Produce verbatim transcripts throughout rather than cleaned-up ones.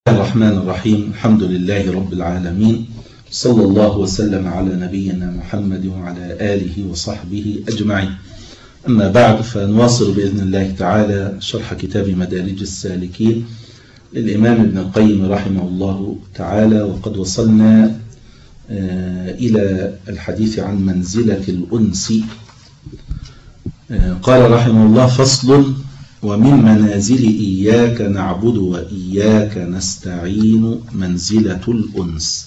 الرحمن الرحيم. الحمد لله رب العالمين، صلى الله وسلم على نبينا محمد وعلى آله وصحبه أجمعين. أما بعد، فنواصل بإذن الله تعالى شرح كتاب مدارج السالكين للإمام ابن القيم رحمه الله تعالى، وقد وصلنا إلى الحديث عن منزلة الأنس. قال رحمه الله: فصل: ومن منازل إياك نعبد وإياك نستعين منزلة الأنس.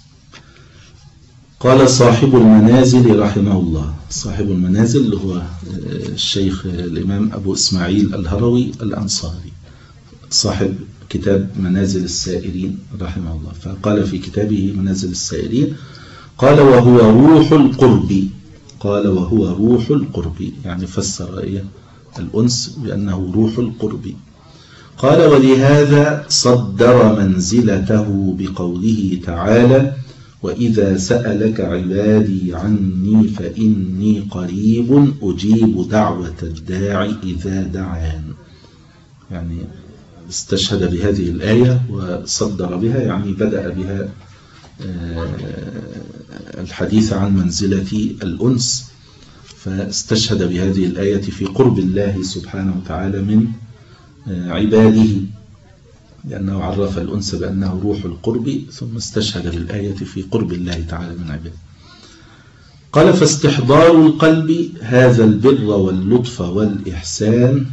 قال صاحب المنازل رحمه الله، صاحب المنازل هو الشيخ الإمام أبو إسماعيل الهروي الأنصاري، صاحب كتاب منازل السائرين رحمه الله. فقال في كتابه منازل السائرين، قال: وهو روح القرب. قال: وهو روح القرب، يعني فسر إيه الأنس بأنه روح القرب. قال: ولهذا صدر منزلته بقوله تعالى: وإذا سألك عبادي عني فإني قريب أجيب دعوة الداعي إذا دعان. يعني استشهد بهذه الآية وصدر بها، يعني بدأ بها الحديث عن منزلة الأنس، فاستشهد بهذه الآية في قرب الله سبحانه وتعالى من عباده، لأنه عرف الأنس بأنه روح القرب، ثم استشهد بالآية في قرب الله تعالى من عباده. قال: فاستحضار القلب هذا البر واللطف والإحسان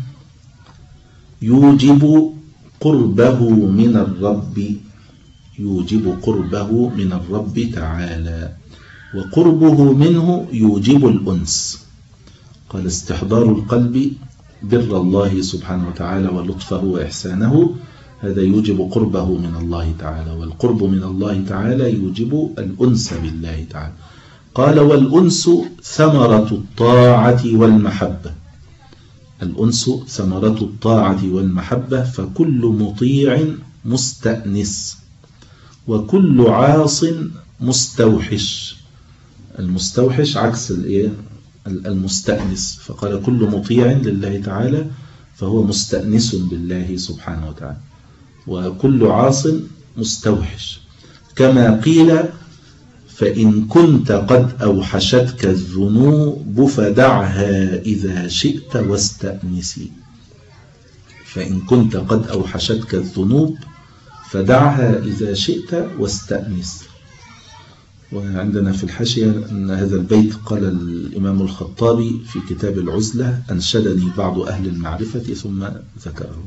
يوجب قربه من الرب يوجب قربه من الرب تعالى، وقربه منه يوجب الأنس. قال: استحضار القلب بر الله سبحانه وتعالى ولطفه وإحسانه، هذا يوجب قربه من الله تعالى، والقرب من الله تعالى يوجب الأنس بالله تعالى. قال: والأنس ثمرة الطاعة والمحبة. الأنس ثمرة الطاعة والمحبة، فكل مطيع مستأنس، وكل عاص مستوحش. المستوحش عكس المستأنس، فقال: كل مطيع لله تعالى فهو مستأنس بالله سبحانه وتعالى، وكل عاص مستوحش. كما قيل: فإن كنت قد أوحشتك الذنوب فدعها إذا شئت واستأنسي. فإن كنت قد أوحشتك الذنوب فدعها إذا شئت واستأنس. وعندنا في الحاشية أن هذا البيت قال الإمام الخطابي في كتاب العزلة: أنشدني بعض أهل المعرفة ثم ذكره.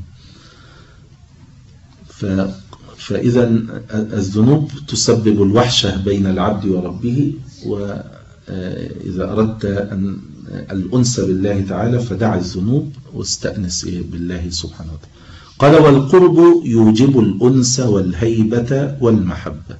فإذا الذنوب تسبب الوحشة بين العبد وربه، وإذا أردت أن الأنس بالله تعالى فدع الذنوب واستأنس بالله سبحانه وتعالى. قال: والقرب يوجب الأنس والهيبة والمحبة.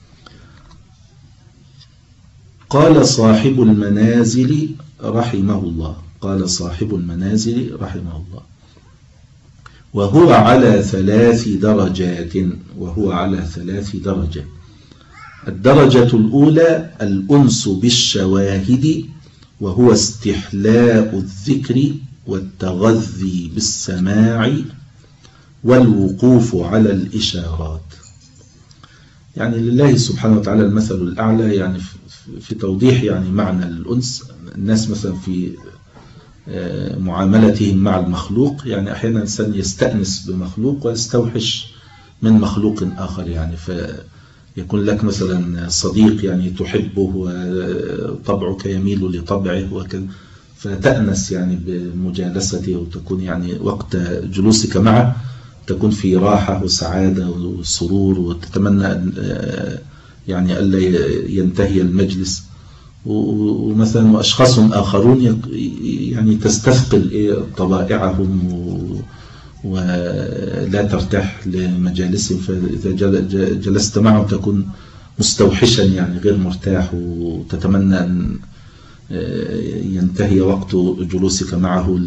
قال صاحب المنازل رحمه الله قال صاحب المنازل رحمه الله: وهو على ثلاث درجات وهو على ثلاث درجات. الدرجة الأولى الأنس بالشواهد، وهو استحلاء الذكر والتغذي بالسماع والوقوف على الإشارات. يعني لله سبحانه وتعالى المثل الأعلى، يعني في توضيح يعني معنى الأنس. الناس مثلا في معاملتهم مع المخلوق، يعني أحيانا الإنسان يستأنس بمخلوق ويستوحش من مخلوق آخر، يعني فيكون لك مثلا صديق يعني تحبه وطبعك يميل لطبعه وكذا، فتأنس يعني بمجالسته، وتكون يعني وقت جلوسك معه تكون في راحة وسعادة وسرور، وتتمنى يعني ألا ينتهي المجلس. ومثلا وأشخاص آخرون يعني تستثقل طبائعهم ولا ترتاح لمجالسهم، فإذا جلست معه تكون مستوحشا يعني غير مرتاح، وتتمنى أن ينتهي وقت جلوسك معه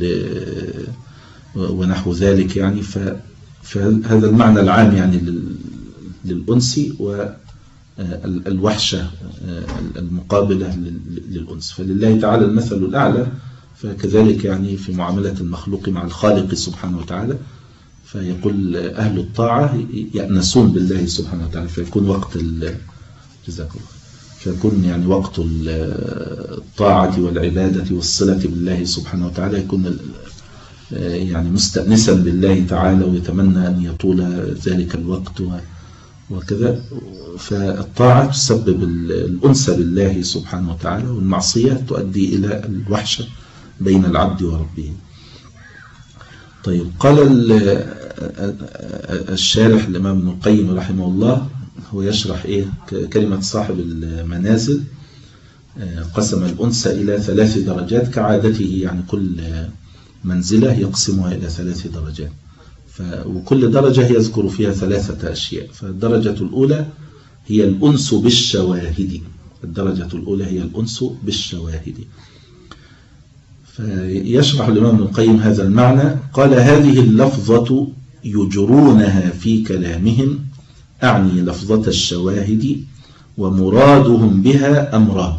ونحو ذلك. يعني فهذا المعنى العام يعني للأنس والوحشة المقابلة للأنس. فلله تعالى المثل الأعلى، فكذلك يعني في معاملة المخلوق مع الخالق سبحانه وتعالى، فيقول أهل الطاعة يأنسون بالله سبحانه وتعالى، فيكون وقت جزاك الله فيكون يعني وقت الطاعة والعبادة والصلة بالله سبحانه وتعالى يكون يعني مستأنسا بالله تعالى، ويتمنى أن يطول ذلك الوقت وكذا. فالطاعة تسبب الأنس بالله سبحانه وتعالى، والمعصية تؤدي إلى الوحشة بين العبد وربه. طيب، قال الشارح الإمام ابن القيم رحمه الله، هو يشرح إيه كلمة صاحب المنازل، قسم الأنس إلى ثلاث درجات كعادته، يعني كل منزلة يقسمها إلى ثلاث درجات، وكل درجة يذكر فيها ثلاثة أشياء. فالدرجة الأولى هي الأنس بالشواهد، الدرجة الأولى هي الأنس بالشواهد. فيشرح الإمام ابن القيم هذا المعنى، قال: هذه اللفظة يجرونها في كلامهم، أعني لفظة الشواهد، ومرادهم بها أمران: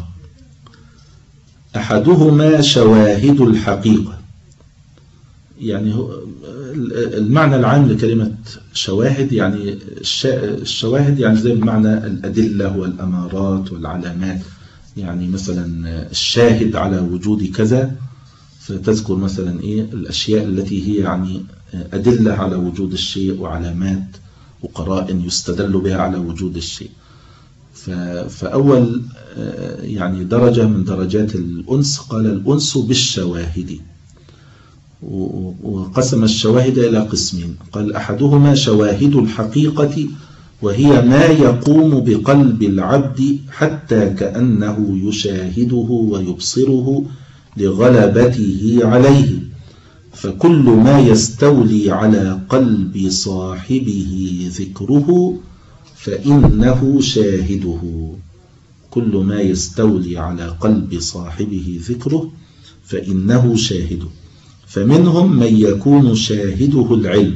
أحدهما شواهد الحقيقة، يعني المعنى العام لكلمة شواهد يعني الشواهد يعني زي بمعنى الأدلة والأمارات والعلامات، يعني مثلا الشاهد على وجود كذا، فتذكر مثلا إيه الأشياء التي هي يعني أدلة على وجود الشيء وعلامات وقرائن يستدل بها على وجود الشيء. فأول يعني درجة من درجات الأنس قال الأنس بالشواهد، وقسم الشواهد إلى قسمين، قال: أحدهما شواهد الحقيقة، وهي ما يقوم بقلب العبد حتى كأنه يشاهده ويبصره لغلبته عليه، فكل ما يستولي على قلب صاحبه ذكره فإنه شاهده، كل ما يستولي على قلب صاحبه ذكره فإنه شاهده. فمنهم من يكون شاهده العلم،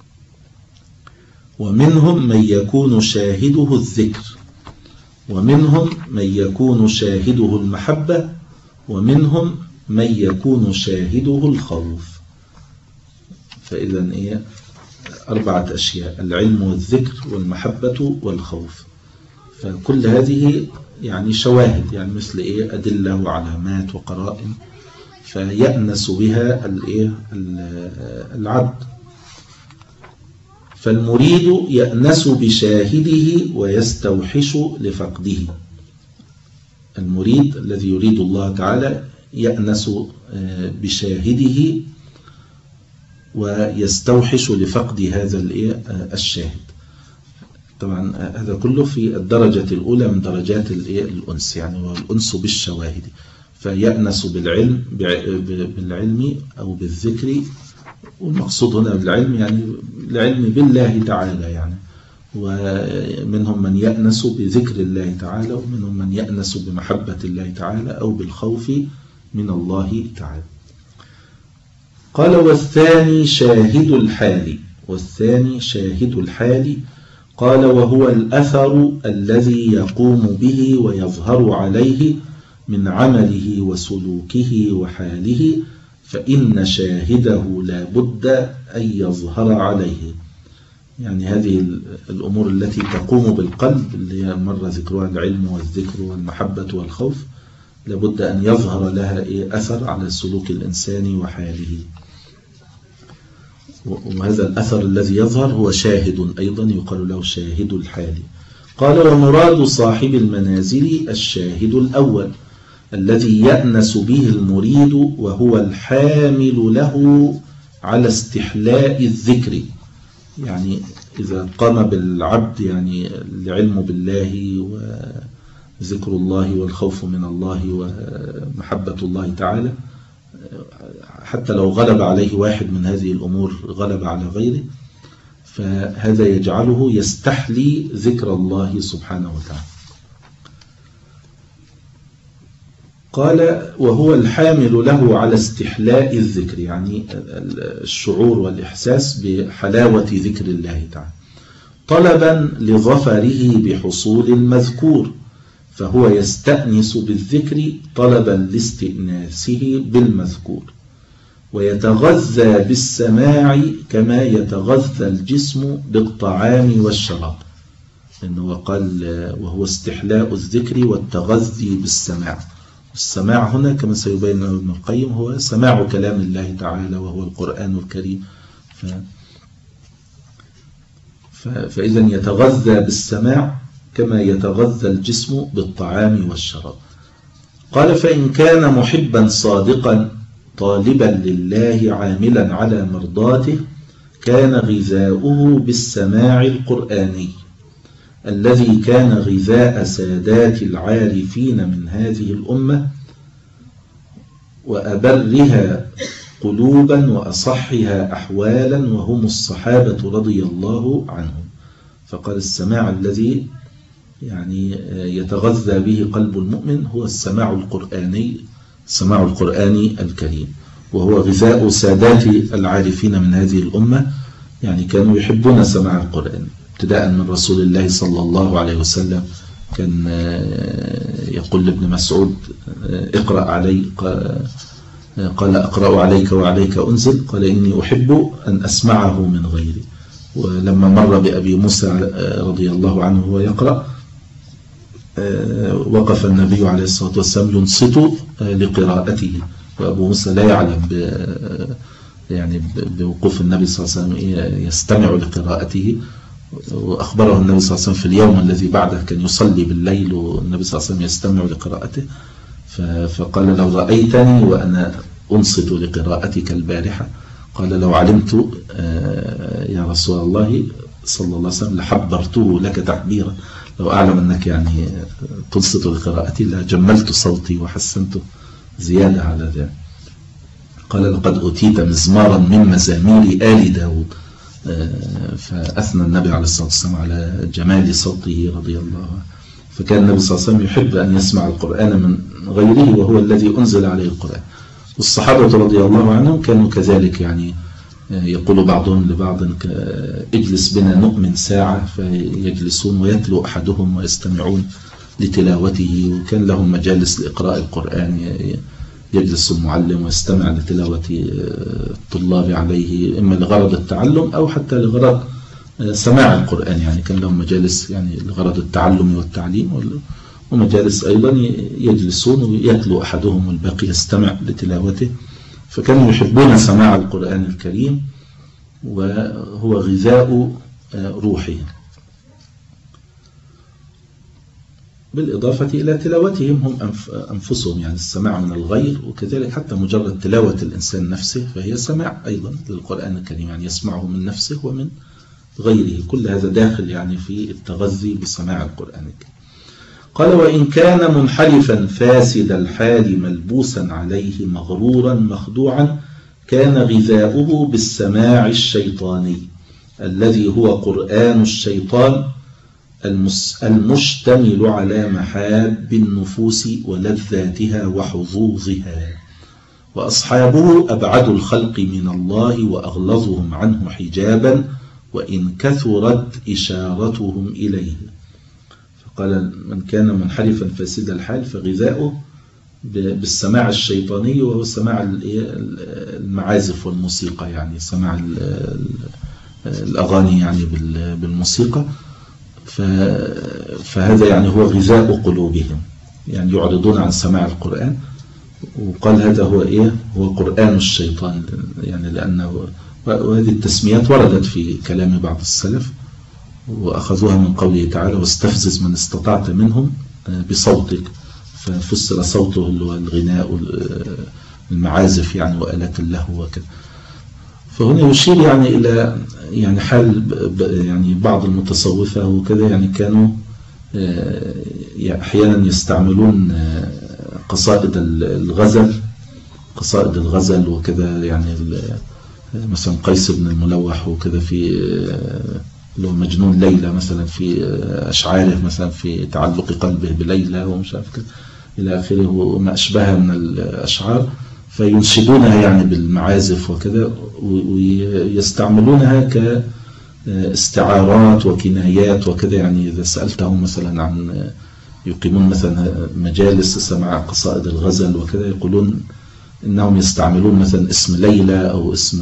ومنهم من يكون شاهده الذكر، ومنهم من يكون شاهده المحبة، ومنهم من يكون شاهده الخوف. فإذا إيه أربعة أشياء: العلم والذكر والمحبة والخوف. فكل هذه يعني شواهد، يعني مثل إيه أدلة وعلامات وقرائن، فيأنس بها العبد. فالمريد يأنس بشاهده ويستوحش لفقده، المريد الذي يريد الله تعالى يأنس بشاهده ويستوحش لفقد هذا الشاهد. طبعا هذا كله في الدرجة الأولى من درجات الأنس، يعني والأنس بالشواهد. فيأنس بالعلم بالعلم أو بالذكر، والمقصود هنا بالعلم يعني العلم بالله تعالى، يعني ومنهم من يأنس بذكر الله تعالى، ومنهم من يأنس بمحبة الله تعالى أو بالخوف من الله تعالى. قال: والثاني شاهد الحال، والثاني شاهد الحال، قال: وهو الأثر الذي يقوم به ويظهر عليه من عمله وسلوكه وحاله، فإن شاهده لا بد أن يظهر عليه. يعني هذه الأمور التي تقوم بالقلب اللي مر ذكرها العلم والذكر والمحبة والخوف، لابد أن يظهر لها أثر على سلوك الإنسان وحاله، وهذا الأثر الذي يظهر هو شاهد أيضا، يقال له شاهد الحال. قال: ومراد صاحب المنازل الشاهد الأول الذي يأنس به المريد، وهو الحامل له على استحلاء الذكر، يعني إذا قام بالعبد يعني العلم بالله وذكر الله والخوف من الله ومحبة الله تعالى، حتى لو غلب عليه واحد من هذه الأمور غلب على غيره، فهذا يجعله يستحلي ذكر الله سبحانه وتعالى. قال: وهو الحامل له على استحلاء الذكر، يعني الشعور والإحساس بحلاوة ذكر الله تعالى، طلبا لظفره بحصول المذكور، فهو يستأنس بالذكر طلبا لاستئناسه بالمذكور. ويتغذى بالسماع كما يتغذى الجسم بالطعام والشراب، إنه قال وهو استحلاء الذكر والتغذي بالسماع. السماع هنا كما سيبين ابن القيم هو سماع كلام الله تعالى وهو القرآن الكريم. ف... ف... فإذا يتغذى بالسماع كما يتغذى الجسم بالطعام والشراب. قال فإن كان محبا صادقا طالبا لله عاملا على مرضاته كان غذاؤه بالسماع القرآني الذي كان غذاء سادات العارفين من هذه الأمة وأبرها قلوبا وأصحها أحوالا وهم الصحابة رضي الله عنهم. فقال السماع الذي يعني يتغذى به قلب المؤمن هو السماع القرآني، السماع القرآني الكريم، وهو غذاء سادات العارفين من هذه الأمة، يعني كانوا يحبون سماع القرآن ابتداء من رسول الله صلى الله عليه وسلم. كان يقول لابن مسعود اقرأ علي، قال أقرأ عليك وعليك أنزل، قال إني أحب أن أسمعه من غيري. ولما مر بأبي موسى رضي الله عنه وهو يقرأ وقف النبي عليه الصلاة والسلام ينصت لقراءته، وأبو موسى لا يعلم يعني بوقوف النبي صلى الله عليه وسلم يستمع لقراءته. وأخبره النبي صلى الله عليه وسلم في اليوم الذي بعده كان يصلي بالليل والنبي صلى الله عليه وسلم يستمع لقراءته، فقال لو رأيتني وأنا أنصت لقراءتك البارحة، قال لو علمت يا رسول الله صلى الله عليه وسلم لحبرته لك تحبيرا، لو أعلم أنك يعني تنصت لقراءتي لجملت صوتي وحسنته زيادة على ذلك. قال لقد أتيت مزمارا من مزامير آل داود، فأثنى النبي عليه الصلاة والسلام على جمال صوته رضي الله عنه. فكان النبي صلى الله عليه وسلم يحب أن يسمع القرآن من غيره وهو الذي أنزل عليه القرآن. والصحابة رضي الله عنهم كانوا كذلك، يعني يقول بعضهم لبعض اجلس بنا نؤمن ساعة، فيجلسون ويتلو أحدهم ويستمعون لتلاوته. وكان لهم مجالس لإقراء القرآن، يجلس المعلم ويستمع لتلاوة الطلاب عليه إما لغرض التعلم أو حتى لغرض سماع القرآن، يعني كان لهم مجالس يعني لغرض التعلم والتعليم، ومجالس أيضا يجلسون ويتلو أحدهم والباقي يستمع لتلاوته. فكانوا يحبون سماع القرآن الكريم وهو غذاء روحهم، بالإضافة إلى تلاوتهم هم أنفسهم، يعني السماع من الغير، وكذلك حتى مجرد تلاوة الإنسان نفسه فهي سماع أيضا للقرآن الكريم، يعني يسمعه من نفسه ومن غيره. كل هذا داخل يعني في التغذي بسماع القرآن الكريم. قال وإن كان منحرفا فاسد الحال ملبوسا عليه مغرورا مخدوعا كان غذاؤه بالسماع الشيطاني الذي هو قرآن الشيطان المشتمل على محاب النفوس ولذاتها وحظوظها، وأصحابه أبعد الخلق من الله وأغلظهم عنه حجابا وإن كثرت إشارتهم إليه. فقال من كان منحرفا فاسد الحال فغذاؤه بالسماع الشيطاني وهو سماع المعازف والموسيقى، يعني سماع الأغاني يعني بالموسيقى. فهذا يعني هو غذاء قلوبهم، يعني يعرضون عن سماع القرآن. وقال هذا هو إيه؟ هو قرآن الشيطان، يعني لأنه وهذه التسميات وردت في كلام بعض السلف وأخذوها من قوله تعالى واستفزز من استطعت منهم بصوتك، ففسر صوته اللي هو الغناء المعازف يعني وآلات اللهو وكذا. فهنا يشير يعني إلى يعني حال يعني بعض المتصوفة وكذا، يعني كانوا أحيانا يستعملون قصائد الغزل قصائد الغزل وكذا، يعني مثلا قيس بن الملوح وكذا في اللي هو مجنون ليلى مثلا في أشعاره مثلا في تعلق قلبه بليلى ومش عارف كذا إلى آخره وما أشبهها من الأشعار، فينشدونها يعني بالمعازف وكذا ويستعملونها كاستعارات وكنايات وكذا. يعني إذا سألتهم مثلا عن يقيمون مثلا مجالس سماع قصائد الغزل وكذا يقولون إنهم يستعملون مثلا اسم ليلى أو اسم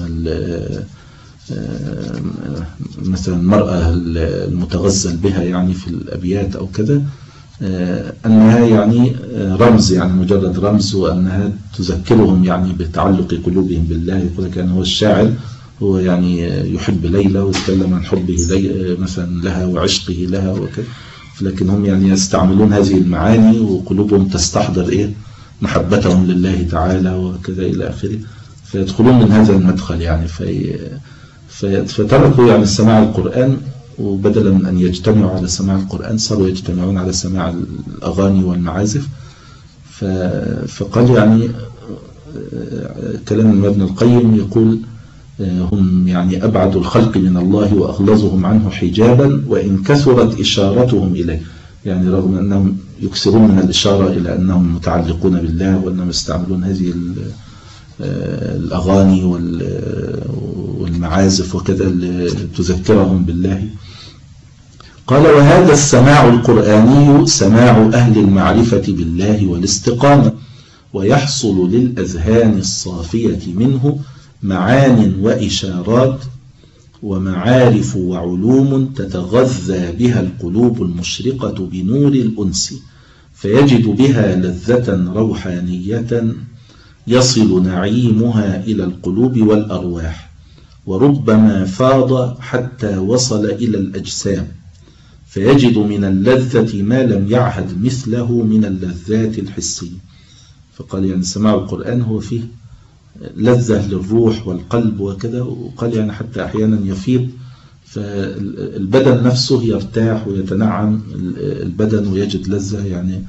مثلا المرأة المتغزل بها يعني في الأبيات أو كده، أنها يعني رمز، يعني مجرد رمز، وأنها تذكرهم يعني بتعلق قلوبهم بالله. يقول لك يعني هو الشاعر هو يعني يحب ليلى ويتكلم عن حبه مثلا لها وعشقه لها وكذا، لكن هم يعني يستعملون هذه المعاني وقلوبهم تستحضر إيه محبتهم لله تعالى وكذا إلى آخره، فيدخلون من هذا المدخل يعني في فتركوا يعني سماع القرآن، وبدلا من أن يجتمعوا على سماع القرآن صاروا يجتمعون على سماع الأغاني والمعازف. فقال يعني كلام ابن القيم يقول هم يعني أبعد الخلق من الله وأغلظهم عنه حجابا وإن كثرت إشارتهم إليه، يعني رغم أنهم يكثرون من الإشارة إلى أنهم متعلقون بالله وأنهم يستعملون هذه الأغاني والمعازف وكذا تذكرهم بالله. قال وهذا السماع القرآني سماع أهل المعرفة بالله والاستقامة، ويحصل للأذهان الصافية منه معان وإشارات ومعارف وعلوم تتغذى بها القلوب المشرقة بنور الأنس، فيجد بها لذة روحانية يصل نعيمها إلى القلوب والأرواح، وربما فاض حتى وصل إلى الأجسام، فيجد من اللذة ما لم يعهد مثله من اللذات الحسية. فقال يعني سماع القرآن هو فيه لذة للروح والقلب وكذا، وقال يعني حتى أحيانا يفيض، فالبدن نفسه يرتاح ويتنعم البدن ويجد لذة يعني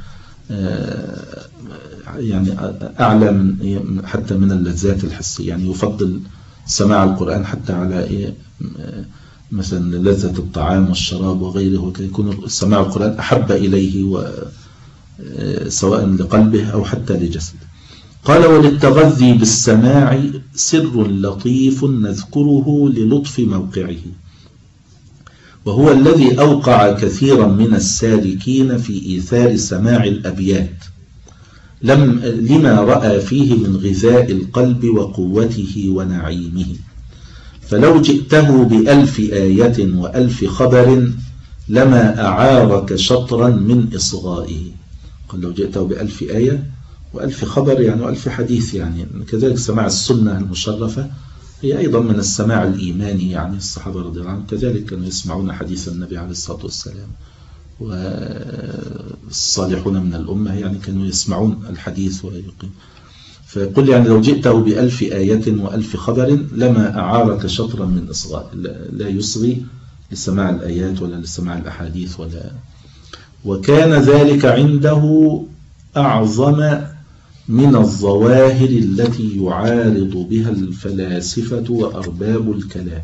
يعني أعلى من حتى من اللذات الحسية. يعني يفضل سماع القرآن حتى على إيه مثلا لذة الطعام والشراب وغيره، يكون سماع القرآن أحب إليه سواء لقلبه أو حتى لجسده. قال وللتغذي بالسماع سر لطيف نذكره للطف موقعه، وهو الذي أوقع كثيرا من السالكين في إيثار سماع الأبيات لم لما رأى فيه من غذاء القلب وقوته ونعيمه. فلو جئته بألف آية وألف خبر لما أعارك شطرا من إصغائه. قال لو جئته بألف آية وألف خبر يعني وألف حديث، يعني كذلك سماع السنة المشرفة هي أيضا من السماع الإيماني، يعني الصحابة رضي الله عنهم كذلك كانوا يسمعون حديث النبي عليه الصلاة والسلام، والصالحون من الأمة يعني كانوا يسمعون الحديث ويقيم. فيقول يعني لو جئته بألف آية وألف خبر لما أعارك شطرا من إصغاء، لا يصغي لسماع الآيات ولا لسماع الأحاديث ولا. وكان ذلك عنده أعظم من الظواهر التي يعارض بها الفلاسفة وأرباب الكلام.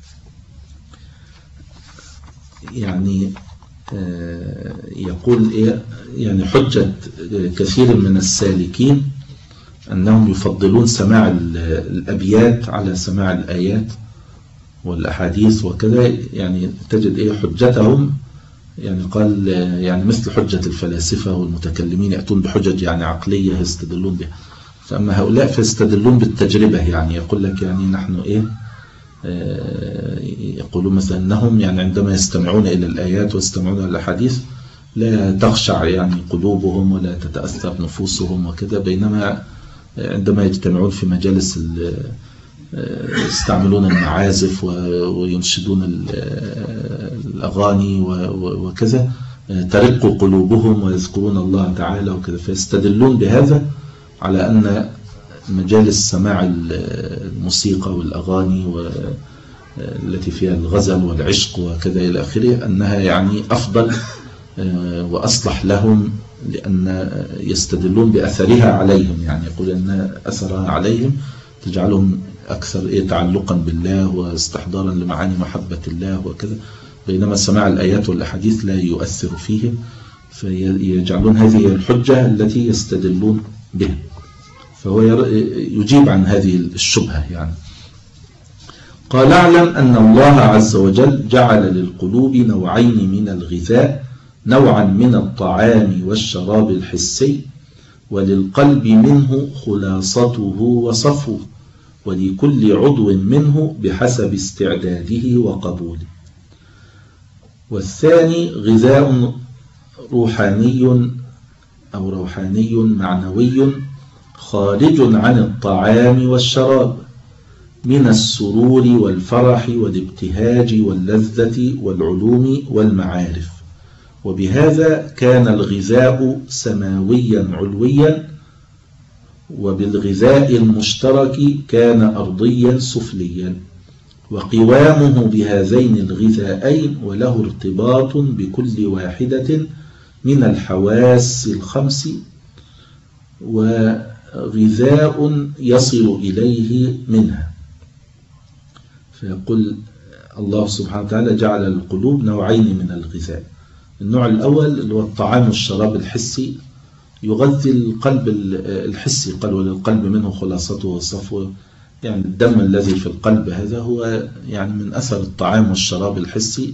يعني يقول إيه يعني حجة كثير من السالكين أنهم يفضلون سماع الأبيات على سماع الآيات والأحاديث وكذا، يعني تجد إيه حجتهم يعني قال يعني مثل حجة الفلاسفة والمتكلمين يأتون بحجج يعني عقلية يستدلون بها، فأما هؤلاء فيستدلون بالتجربة. يعني يقول لك يعني نحن إيه يقولون مثلا أنهم يعني عندما يستمعون إلى الآيات ويستمعون إلى الحديث لا تخشع يعني قلوبهم ولا تتأثر نفوسهم وكذا، بينما عندما يجتمعون في مجالس يستعملون المعازف وينشدون الأغاني وكذا ترق قلوبهم ويذكرون الله تعالى وكذا، فيستدلون بهذا على أن مجالس سماع الموسيقى والأغاني التي فيها الغزل والعشق وكذا إلى آخره أنها يعني أفضل وأصلح لهم، لأن يستدلون بأثرها عليهم، يعني يقول أن أثرها عليهم تجعلهم أكثر إيه تعلقا بالله واستحضارا لمعاني محبة الله وكذا، بينما سماع الآيات والأحاديث لا يؤثر فيهم، فيجعلون هذه الحجة التي يستدلون بها. فهو يجيب عن هذه الشبهة. يعني قال اعلم أن الله عز وجل جعل للقلوب نوعين من الغذاء، نوعا من الطعام والشراب الحسي، وللقلب منه خلاصته وصفوه، ولكل عضو منه بحسب استعداده وقبوله. والثاني غذاء روحاني أو روحاني معنوي خارج عن الطعام والشراب من السرور والفرح والابتهاج واللذة والعلوم والمعارف. وبهذا كان الغذاء سماويا علويا، وبالغذاء المشترك كان أرضيا سفليا، وقوامه بهذين الغذائين وله ارتباط بكل واحدة من الحواس الخمس، وغذاء يصل إليه منها. فيقول الله سبحانه وتعالى جعل القلوب نوعين من الغذاء. النوع الأول اللي هو الطعام والشراب الحسي يغذي القلب الحسي، قال وللقلب منه خلاصته وصفوه، يعني الدم الذي في القلب هذا هو يعني من أثر الطعام والشراب الحسي،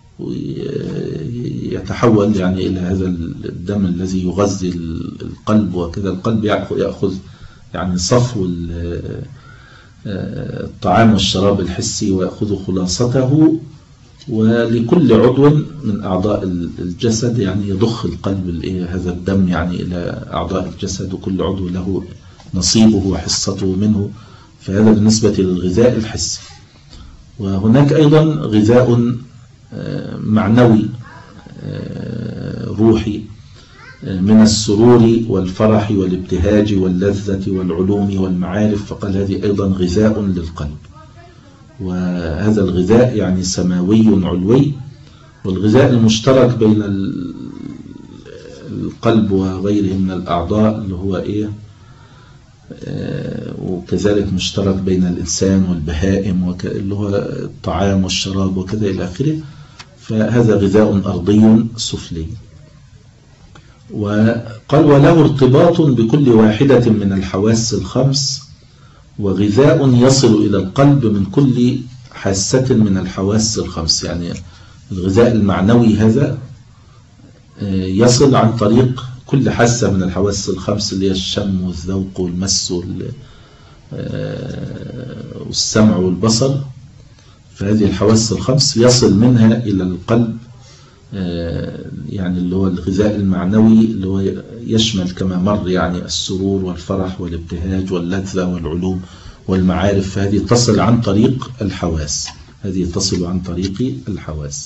ويتحول يعني إلى هذا الدم الذي يغذي القلب، وكذا القلب يأخذ يعني صفو الطعام والشراب الحسي ويأخذ خلاصته. ولكل عضو من أعضاء الجسد يعني يضخ القلب هذا الدم يعني إلى أعضاء الجسد، وكل عضو له نصيبه وحصته منه. فهذا بالنسبة للغذاء الحسي. وهناك أيضا غذاء معنوي روحي من السرور والفرح والابتهاج واللذة والعلوم والمعارف، فقال هذه أيضا غذاء للقلب. وهذا الغذاء يعني سماوي علوي. والغذاء المشترك بين القلب وغيره من الأعضاء اللي هو إيه، وكذلك مشترك بين الإنسان والبهائم اللي هو الطعام والشراب وكذا إلى آخره. فهذا غذاء أرضي سفلي. وقال وله ارتباط بكل واحدة من الحواس الخمس، وغذاء يصل إلى القلب من كل حاسة من الحواس الخمس. يعني الغذاء المعنوي هذا يصل عن طريق كل حاسة من الحواس الخمس اللي هي الشم والذوق والمس والسمع والبصر. فهذه الحواس الخمس يصل منها إلى القلب يعني اللي هو الغذاء المعنوي اللي هو يشمل كما مر يعني السرور والفرح والابتهاج واللذة والعلوم والمعارف. فهذه تصل عن طريق الحواس، هذه تصل عن طريق الحواس.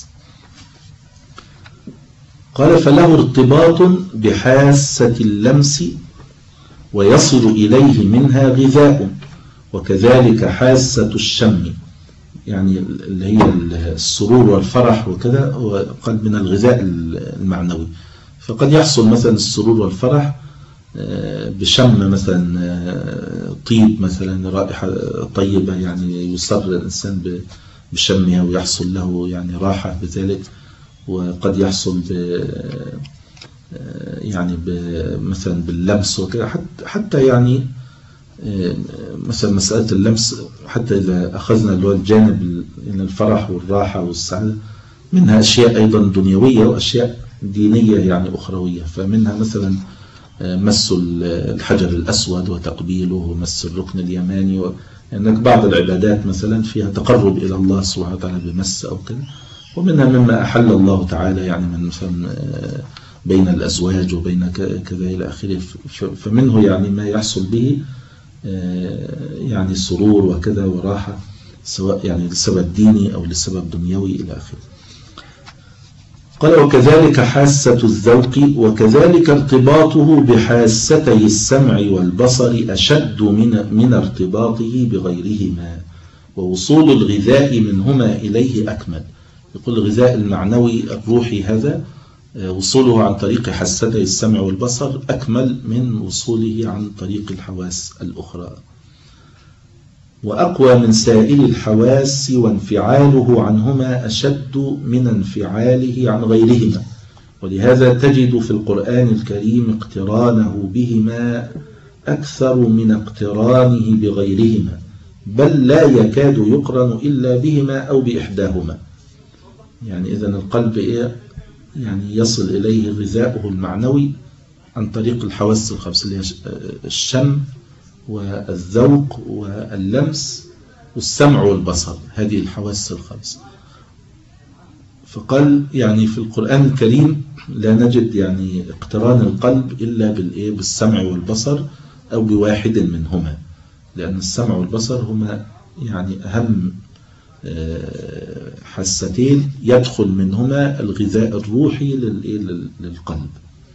قال فله ارتباط بحاسة اللمس ويصل إليه منها غذاء، وكذلك حاسة الشم يعني اللي هي السرور والفرح وكذا، وقال من الغذاء المعنوي. فقد يحصل مثلا السرور والفرح بشم مثلا طيب، مثلا رائحة طيبة يعني يسر الإنسان بشمها ويحصل له يعني راحة بذلك. وقد يحصل ب يعني مثلا باللمس وكذا، حتى يعني مثلا مسألة اللمس حتى إذا أخذنا اللي هو الجانب الفرح والراحة والسعادة، منها أشياء أيضا دنيوية وأشياء دينية يعني أخروية. فمنها مثلا مس الحجر الأسود وتقبيله ومس الركن اليماني، يعني بعض العبادات مثلا فيها تقرب إلى الله سبحانه وتعالى بمس أو كذا. ومنها مما أحل الله تعالى يعني من مثلا بين الأزواج وبين كذا إلى آخره. فمنه يعني ما يحصل به يعني سرور وكذا وراحة، سواء يعني لسبب ديني أو لسبب دنيوي إلى آخره. قال وكذلك حاسة الذوق، وكذلك ارتباطه بحاستي السمع والبصر أشد من من ارتباطه بغيرهما، ووصول الغذاء منهما إليه أكمل. يقول الغذاء المعنوي الروحي هذا وصوله عن طريق حاستي السمع والبصر أكمل من وصوله عن طريق الحواس الأخرى، وأقوى من سائر الحواس، وانفعاله عنهما أشد من انفعاله عن غيرهما. ولهذا تجد في القرآن الكريم اقترانه بهما أكثر من اقترانه بغيرهما، بل لا يكاد يقرن إلا بهما أو بإحداهما. يعني إذن القلب إيه؟ يعني يصل إليه غذاؤه المعنوي عن طريق الحواس الخمس اللي هي الشم والذوق واللمس والسمع والبصر، هذه الحواس الخمس. فقال يعني في القرآن الكريم لا نجد يعني اقتران القلب إلا بالإيه بالسمع والبصر أو بواحد منهما، لأن السمع والبصر هما يعني أهم حستين يدخل منهما الغذاء الروحي للقلب.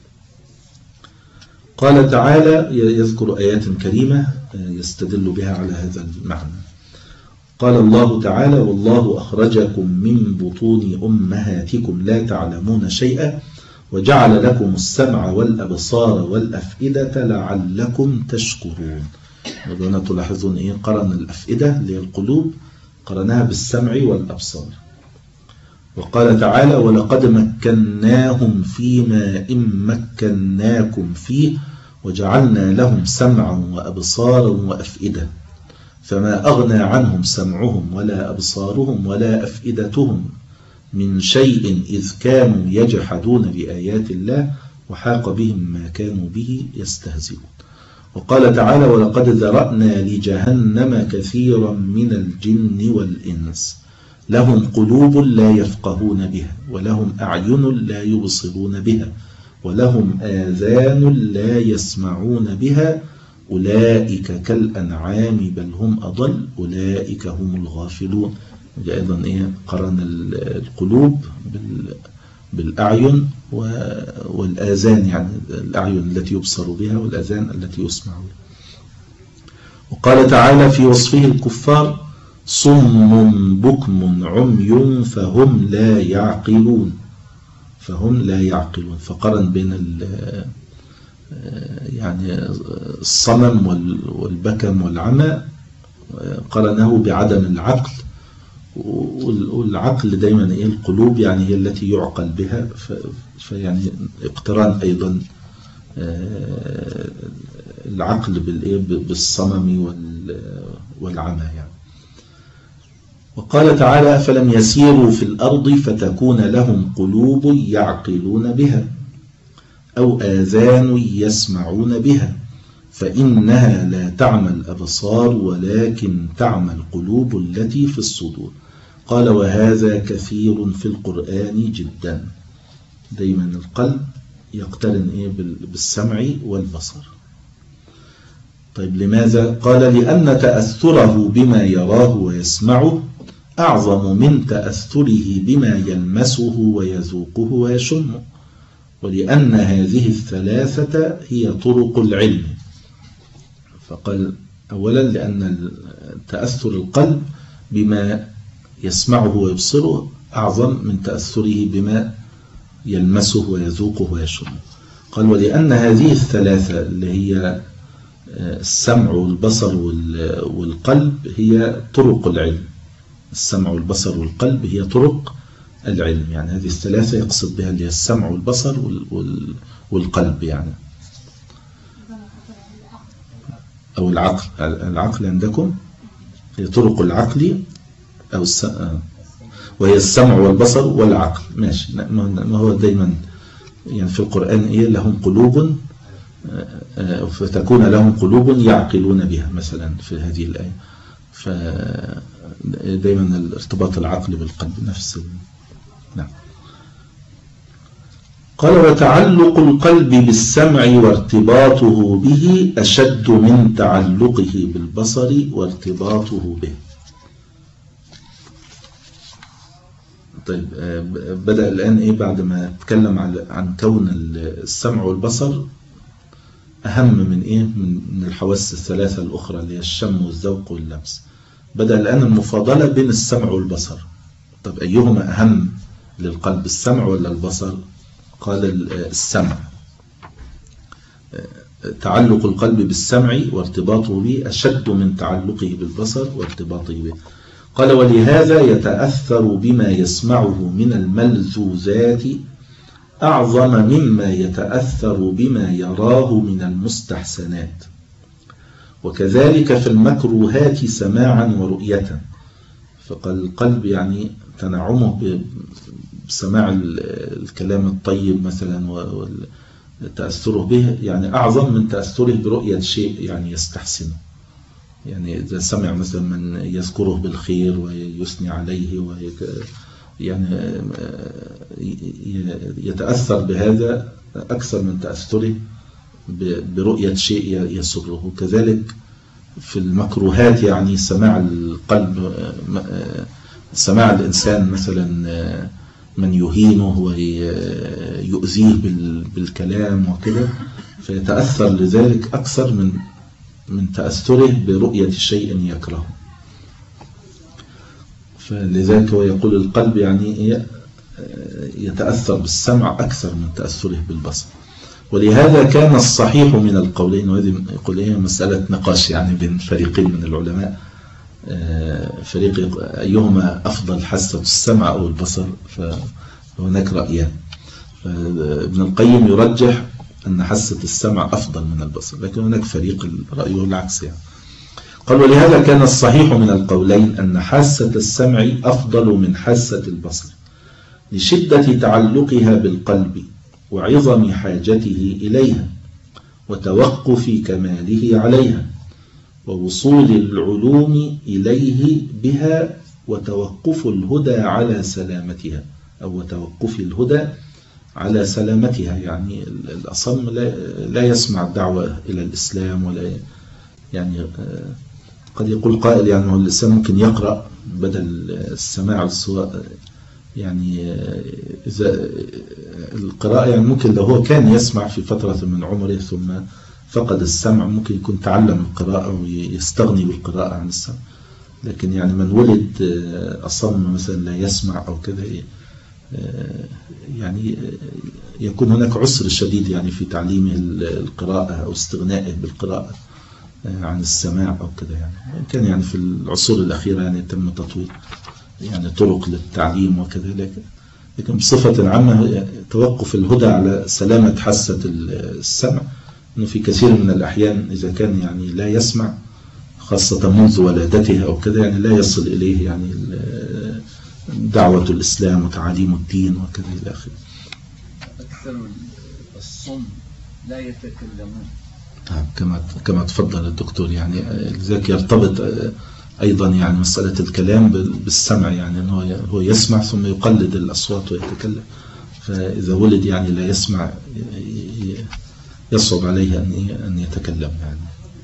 قال تعالى يذكر آيات كريمة يستدل بها على هذا المعنى. قال الله تعالى: والله أخرجكم من بطون أمهاتكم لا تعلمون شيئا وجعل لكم السمع والأبصار والأفئدة لعلكم تشكرون. وهنا تلاحظون إيه قرن الأفئدة اللي هي القلوب قرنها بالسمع والأبصار. وقال تعالى: ولقد مكناهم فيما إن مكناكم فيه وجعلنا لهم سمعا وأبصارا وأفئدة فما أغنى عنهم سمعهم ولا أبصارهم ولا أفئدتهم من شيء إذ كانوا يجحدون بآيات الله وحاق بهم ما كانوا به يستهزئون. وقال تعالى: ولقد ذرأنا لجهنم كثيرا من الجن والإنس لهم قلوب لا يفقهون بها ولهم أعين لا يبصرون بها ولهم آذان لا يسمعون بها أولئك كالأنعام بل هم أضل أولئك هم الغافلون. أيضا إيه قرن القلوب بالأعين والآذان، يعني الأعين التي يبصر بها والآذان التي يسمع بها. وقال تعالى في وصفه الكفار: صم بكم عمي فهم لا يعقلون فهم لا يعقلون. فقرن بين يعني الصمم والبكم والعمى، قرنه بعدم العقل، والعقل دايما ايه القلوب يعني هي التي يعقل بها، فيعني اقتران ايضا العقل بالايه بالصمم والعمى يعني. وقال تعالى: فلم يسيروا في الأرض فتكون لهم قلوب يعقلون بها أو آذان يسمعون بها فإنها لا تعمى الأبصار ولكن تعمى القلوب التي في الصدور. قال: وهذا كثير في القرآن جدا. دايما القلب يقترن إيه بالسمع والبصر. طيب لماذا؟ قال: لأن تأثره بما يراه ويسمعه أعظم من تأثره بما يلمسه ويذوقه ويشمه، ولأن هذه الثلاثة هي طرق العلم. فقال أولا لأن تأثر القلب بما يسمعه ويبصره أعظم من تأثره بما يلمسه ويذوقه ويشمه. قال: ولأن هذه الثلاثة اللي هي السمع والبصر والقلب هي طرق العلم. السمع والبصر والقلب هي طرق العلم، يعني هذه الثلاثة يقصد بها اللي هي السمع والبصر والقلب يعني، أو العقل. العقل عندكم هي طرق العقل أو وهي السمع والبصر والعقل. ماشي، ما هو دايما يعني في القرآن إيه لهم قلوب فتكون لهم قلوب يعقلون بها مثلا في هذه الآية، فدايما الارتباط العقل بالقلب نفس. نعم. قال: وتعلق القلب بالسمع وارتباطه به أشد من تعلقه بالبصر وارتباطه به. طيب بدأ الآن إيه بعد ما تكلم عن كون السمع والبصر أهم من إيه من الحواس الثلاثة الأخرى اللي هي الشم والذوق واللمس، بدأ الآن المفاضلة بين السمع والبصر. طب أيهما أهم للقلب، السمع ولا البصر؟ قال السمع. تعلق القلب بالسمع وارتباطه به أشد من تعلقه بالبصر وارتباطه به. قال: ولهذا يتأثر بما يسمعه من الملذوذات أعظم مما يتأثر بما يراه من المستحسنات، وكذلك في المكروهات سماعا ورؤية. فقال القلب يعني تنعمه بسماع الكلام الطيب مثلا تأثره به يعني أعظم من تأثره برؤية شيء يعني يستحسنه. يعني إذا سمع مثلا من يذكره بالخير ويثني عليه ويك يعني يتأثر بهذا أكثر من تأثره برؤية شيء يسره. كذلك في المكروهات يعني سماع القلب، سماع الإنسان مثلا من يهينه ويؤذيه بالكلام وكده، فيتأثر لذلك أكثر من من تأثره برؤية شيء يكرهه. فلذلك هو يقول القلب يعني يتأثر بالسمع أكثر من تأثره بالبصر. ولهذا كان الصحيح من القولين، وهذه يقول هي مسألة نقاش يعني بين فريقين من العلماء، فريق أيهما أفضل، حاسة السمع أو البصر، فهناك رأيان. ابن القيم يرجح أن حاسة السمع أفضل من البصر، لكن هناك فريق رأيه العكس يعني. قال ولهذا كان الصحيح من القولين أن حاسة السمع أفضل من حاسة البصر لشدة تعلقها بالقلب وعظم حاجته إليها وتوقف كماله عليها ووصول العلوم إليه بها وتوقف الهدى على سلامتها، أو وتوقف الهدى على سلامتها. يعني الأصم لا يسمع الدعوة إلى الإسلام، ولا يعني قد يقول قائل يعني هو الإنسان ممكن يقرأ بدل السماع السواء، يعني إذا القراءة يعني ممكن لو هو كان يسمع في فترة من عمره ثم فقد السمع ممكن يكون تعلم القراءة ويستغني بالقراءة عن السمع. لكن يعني من ولد أصم مثلا لا يسمع أو كذا يعني يكون هناك عسر شديد يعني في تعليمه القراءة أو استغنائه بالقراءة عن السماع أو كذا. يعني كان يعني في العصور الأخيرة يعني تم تطوير يعني طرق للتعليم وكذا، لكن بصفة عامة توقف الهدى على سلامة حاسة السمع، إنه في كثير من الأحيان إذا كان يعني لا يسمع خاصة منذ ولادته أو كذا يعني لا يصل إليه يعني دعوة الإسلام وتعاليم الدين وكذا إلى آخره. أكثر الصم لا يتكلمون. طيب كما كما تفضل الدكتور، يعني لذلك يرتبط أيضا يعني مسألة الكلام بالسمع، يعني أنه هو يسمع ثم يقلد الأصوات ويتكلم. فإذا ولد يعني لا يسمع يصعب عليه أن يتكلم يعني.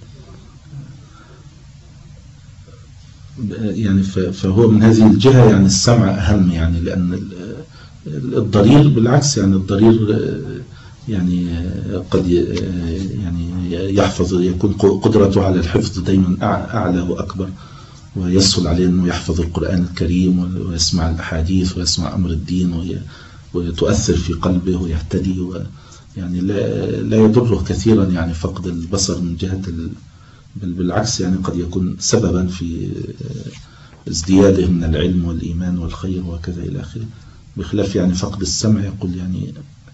يعني فهو من هذه الجهة يعني السمع أهم، يعني لأن الضرير بالعكس يعني الضرير يعني قد يعني يحفظ، يكون قدرته على الحفظ دايما أعلى وأكبر، ويسهل عليه أنه يحفظ القرآن الكريم ويسمع الأحاديث ويسمع أمر الدين وتؤثر في قلبه ويهتدي، يعني لا لا يضره كثيرا يعني فقد البصر من جهة ال... بل بالعكس يعني قد يكون سببا في ازدياده من العلم والإيمان والخير وكذا إلى آخره، بخلاف يعني فقد السمع يقول يعني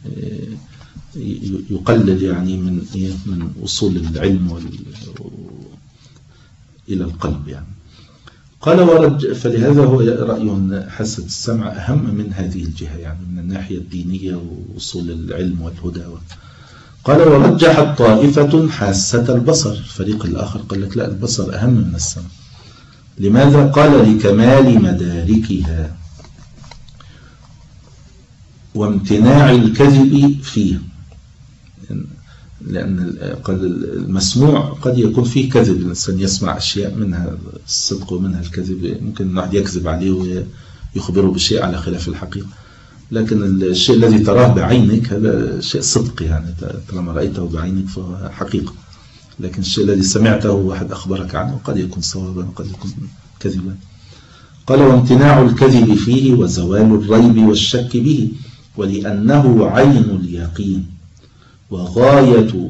يقلل يعني من من وصول العلم وال... إلى القلب يعني. قال ورج فلهذا هو رأي حاسة السمع أهم من هذه الجهة يعني من الناحية الدينية ووصول العلم والهدى. قال ورجحت طائفة حاسة البصر، الفريق الآخر قال لك لا البصر أهم من السمع. لماذا؟ قال لكمال مداركها وامتناع الكذب فيه، لأن قد المسموع قد يكون فيه كذب، الإنسان يسمع أشياء منها الصدق ومنها الكذب، ممكن الواحد يكذب عليه ويخبره بشيء على خلاف الحقيقة، لكن الشيء الذي تراه بعينك هذا شيء صدق، يعني طالما رأيته بعينك فهو حقيقة. لكن الشيء الذي سمعته واحد أخبرك عنه قد يكون صوابا وقد يكون كذبا. قال وامتناع الكذب فيه وزوال الريب والشك به، ولأنه عين اليقين وغاية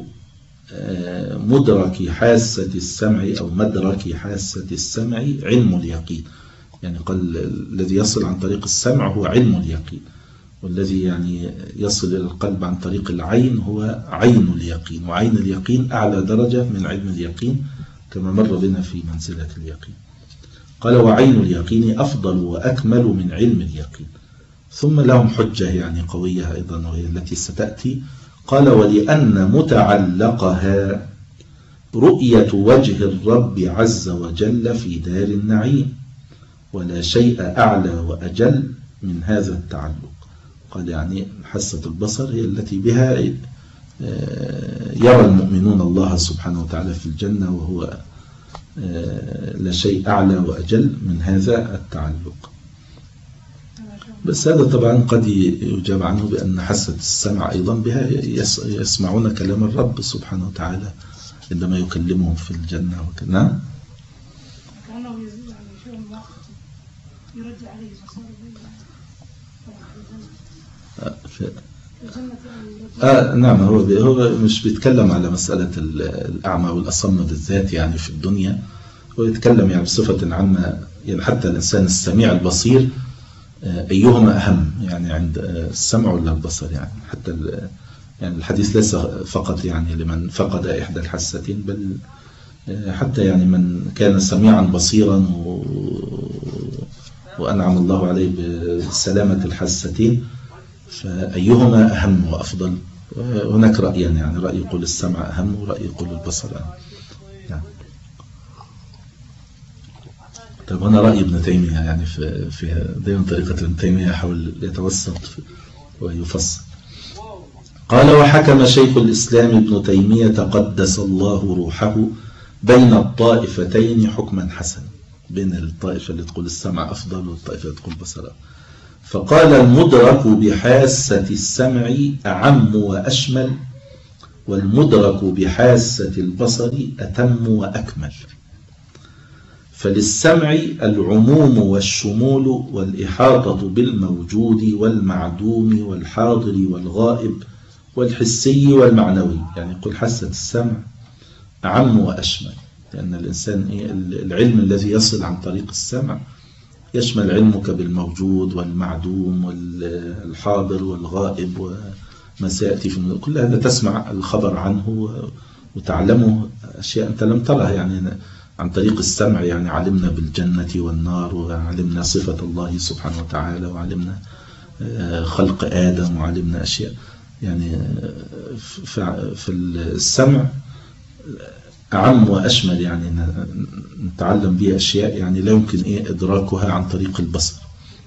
مدرك حاسة السمع أو مدرك حاسة السمع علم اليقين. يعني قال الذي يصل عن طريق السمع هو علم اليقين، والذي يعني يصل إلى القلب عن طريق العين هو عين اليقين، وعين اليقين أعلى درجة من علم اليقين كما مر بنا في منزلة اليقين. قال وعين اليقين أفضل وأكمل من علم اليقين. ثم لهم حجة يعني قوية أيضا وهي التي ستأتي. قال ولأن متعلقها رؤية وجه الرب عز وجل في دار النعيم، ولا شيء أعلى وأجل من هذا التعلق. قال يعني حاسة البصر هي التي بها يرى المؤمنون الله سبحانه وتعالى في الجنة، وهو لا شيء أعلى وأجل من هذا التعلق. بس هذا طبعا قد يجاب عنه بأن حاسة السمع أيضا بها يسمعون كلام الرب سبحانه وتعالى عندما يكلمهم في الجنة وكذا. نعم. كأنه يعني شيء يرجع عليه آه نعم. هو هو مش بيتكلم على مسألة الأعمى والأصم بالذات يعني في الدنيا، هو يتكلم يعني بصفة عامة، يعني حتى الإنسان السميع البصير أيهما أهم يعني عند السمع ولا البصر؟ يعني حتى يعني الحديث ليس فقط يعني لمن فقد إحدى الحستين، بل حتى يعني من كان سميعا بصيرا و... وأنعم الله عليه بسلامة الحستين، فأيهما أهم وأفضل؟ هناك رأيان، يعني رأي يقول السمع أهم ورأي يقول البصر أهم. يعني. طيب هنا رأي ابن تيمية يعني في في دائما طريقة ابن تيمية يحاول يتوسط ويفصل. قال وحكم شيخ الإسلام ابن تيمية قدس الله روحه بين الطائفتين حكما حسنا، بين الطائفة اللي تقول السمع أفضل والطائفة اللي تقول البصر. فقال المدرك بحاسة السمع أعم وأشمل، والمدرك بحاسة البصر أتم وأكمل. فللسمع العموم والشمول والإحاطة بالموجود والمعدوم والحاضر والغائب والحسي والمعنوي. يعني يقول حاسة السمع أعم وأشمل، لأن الإنسان العلم الذي يصل عن طريق السمع يشمل علمك بالموجود والمعدوم والحاضر والغائب وما سيأتي في كل هذا، تسمع الخبر عنه وتعلمه أشياء أنت لم ترها يعني عن طريق السمع. يعني علمنا بالجنة والنار، وعلمنا صفة الله سبحانه وتعالى، وعلمنا خلق آدم، وعلمنا أشياء يعني في السمع أعم وأشمل، يعني نتعلم به أشياء يعني لا يمكن إيه إدراكها عن طريق البصر.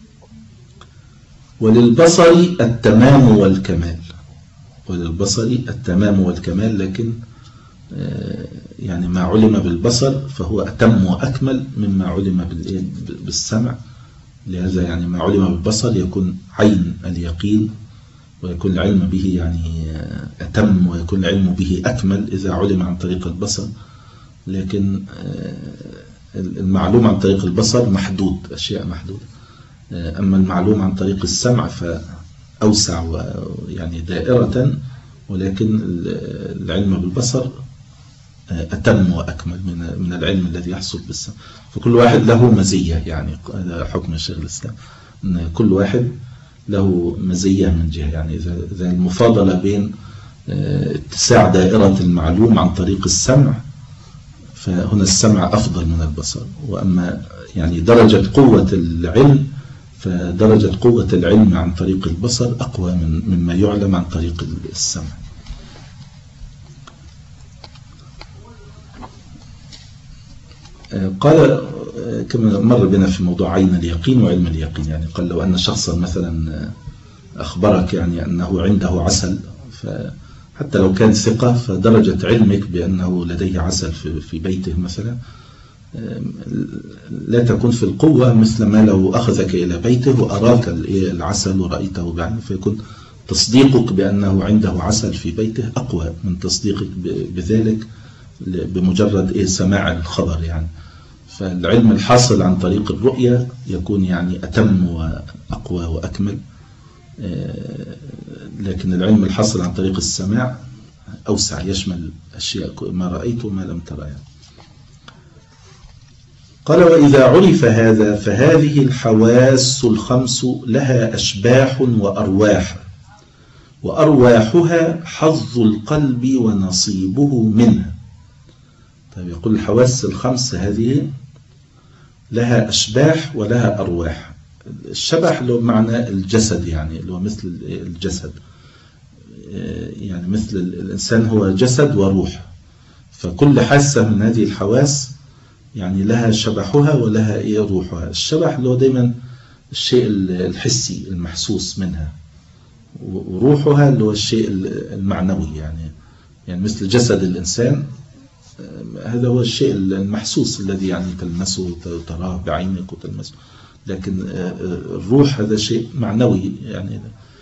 وللبصر التمام والكمال، وللبصر التمام والكمال، لكن يعني ما علم بالبصر فهو أتم وأكمل مما علم بالسمع. لهذا يعني ما علم بالبصر يكون عين اليقين، ويكون العلم به يعني أتم، ويكون العلم به أكمل إذا علم عن طريق البصر. لكن المعلوم عن طريق البصر محدود، أشياء محدودة. أما المعلوم عن طريق السمع فأوسع يعني دائرة، ولكن العلم بالبصر أتم وأكمل من من العلم الذي يحصل بالسمع. فكل واحد له مزية، يعني هذا حكم الشيخ الإسلام، أن كل واحد له مزية من جهة. يعني إذا إذا المفاضلة بين اتساع دائرة المعلوم عن طريق السمع، فهنا السمع أفضل من البصر. وأما يعني درجة قوة العلم، فدرجة قوة العلم عن طريق البصر أقوى من مما يعلم عن طريق السمع. قال كما مر بنا في موضوع عين اليقين وعلم اليقين، يعني قال لو أن شخصا مثلا أخبرك يعني أنه عنده عسل، فحتى لو كان ثقة، فدرجة علمك بأنه لديه عسل في بيته مثلا لا تكون في القوة مثل ما لو أخذك إلى بيته وأراك العسل ورأيته بعينه، فيكون تصديقك بأنه عنده عسل في بيته أقوى من تصديقك بذلك بمجرد إيه سماع الخبر. يعني فالعلم الحاصل عن طريق الرؤية يكون يعني أتم وأقوى وأكمل، لكن العلم الحاصل عن طريق السماع أوسع، يشمل أشياء ما رأيت وما لم ترى. يعني قال وإذا عرف هذا فهذه الحواس الخمس لها أشباح وأرواح، وأرواحها حظ القلب ونصيبه منها. طيب يقول الحواس الخمس هذه لها أشباح ولها أرواح. الشبح له معنى الجسد، يعني له مثل الجسد، يعني مثل الإنسان هو جسد وروح، فكل حاسة من هذه الحواس يعني لها شبحها ولها إيه روحها. الشبح اللي هو دايما الشيء الحسي المحسوس منها، وروحها اللي هو الشيء المعنوي، يعني يعني مثل جسد الإنسان هذا هو الشيء المحسوس الذي يعني تلمسه تراه بعينك وتلمسه، لكن الروح هذا شيء معنوي. يعني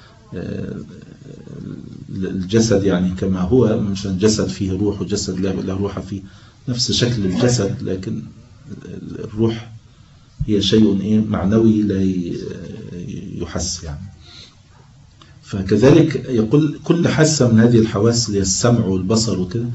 الجسد يعني كما هو، مثلا جسد فيه روح وجسد لا روح فيه، نفس شكل الجسد، لكن الروح هي شيء إيه معنوي لا يحس يعني. فكذلك يقول كل حاسة من هذه الحواس اللي هي السمع والبصر وكده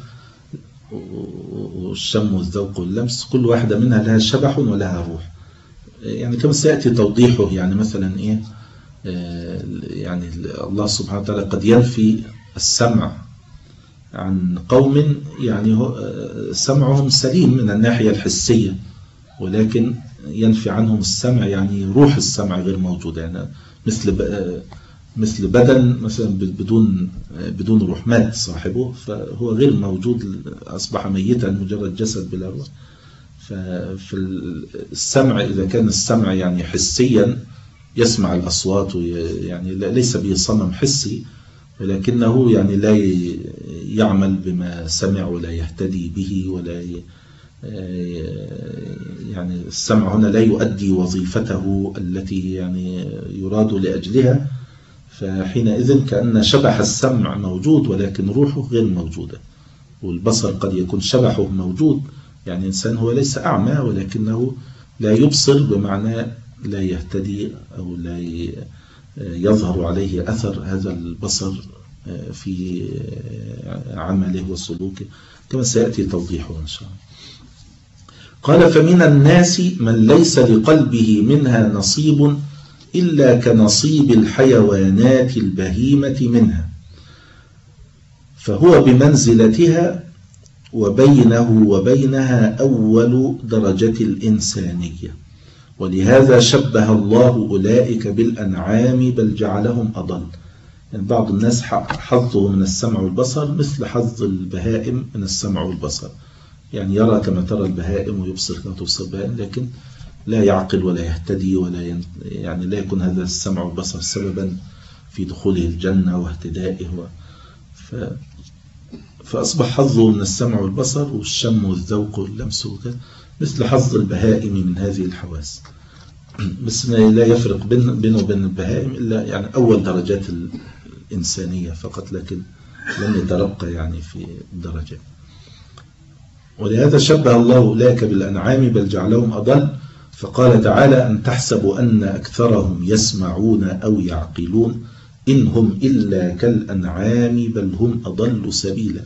والشم والذوق واللمس، كل واحدة منها لها شبح ولها روح. يعني كما سيأتي توضيحه، يعني مثلا إيه يعني الله سبحانه وتعالى قد ينفي السمع عن قوم يعني سمعهم سليم من الناحية الحسية، ولكن ينفي عنهم السمع يعني روح السمع غير موجودة، يعني مثل مثل بدن مثلا بدون بدون روح، مات صاحبه فهو غير موجود، أصبح ميتا مجرد جسد بلا روح. ففي السمع إذا كان السمع يعني حسيا يسمع الأصوات، يعني ليس به صمم حسي، ولكنه يعني لا يعمل بما سمع ولا يهتدي به ولا يعني السمع هنا لا يؤدي وظيفته التي يعني يراد لأجلها. فحينئذ كأن شبح السمع موجود ولكن روحه غير موجودة. والبصر قد يكون شبحه موجود، يعني إنسان هو ليس أعمى ولكنه لا يبصر بمعنى لا يهتدي أو لا يظهر عليه أثر هذا البصر في عمله وسلوكه، كما سيأتي توضيحه إن شاء الله. قال فمن الناس من ليس لقلبه منها نصيب إلا كنصيب الحيوانات البهيمة منها، فهو بمنزلتها وبينه وبينها أول درجة الإنسانية، ولهذا شبه الله أولئك بالأنعام بل جعلهم أضل. يعني بعض الناس حظه من السمع والبصر مثل حظ البهائم من السمع والبصر، يعني يرى كما ترى البهائم ويبصر كما تبصر البهائم، لكن لا يعقل ولا يهتدي ولا ين... يعني لا يكون هذا السمع والبصر سببا في دخوله الجنة واهتدائه و... ف... فأصبح حظه من السمع والبصر والشم والذوق واللمس وكذا مثل حظ البهائم من هذه الحواس، بس لا يفرق بين بينه وبين البهائم إلا يعني أول درجات الإنسانية فقط، لكن لم يترقى يعني في الدرجة. ولهذا شبه الله أولئك بالأنعام بل جعلهم أضل، فقال تعالى أن تحسبوا أن أكثرهم يسمعون أو يعقلون إن هم إلا كالأنعام بل هم أضل سبيلا.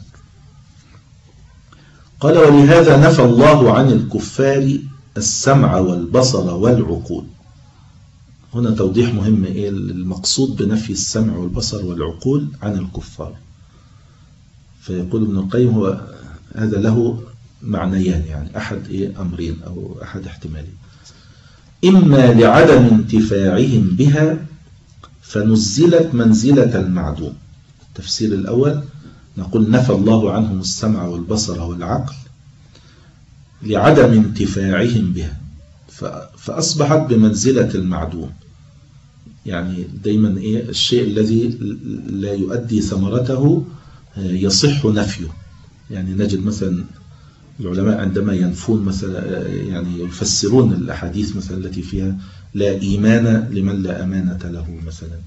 قال ولهذا نفى الله عن الكفار السمع والبصر والعقول. هنا توضيح مهم، إيه المقصود بنفي السمع والبصر والعقول عن الكفار؟ فيقول ابن القيم هو هذا له معنيان، يعني أحد إيه أمرين أو أحد احتمالين، إما لعدم انتفاعهم بها فنزلت منزلة المعدوم. التفسير الأول نقول نفى الله عنهم السمع والبصر والعقل لعدم انتفاعهم بها فأصبحت بمنزلة المعدوم، يعني دايما إيه الشيء الذي لا يؤدي ثمرته يصح نفيه. يعني نجد مثلا العلماء عندما ينفون مثلا يعني يفسرون الأحاديث مثلا التي فيها لا إيمان لمن لا أمانة له مثلا،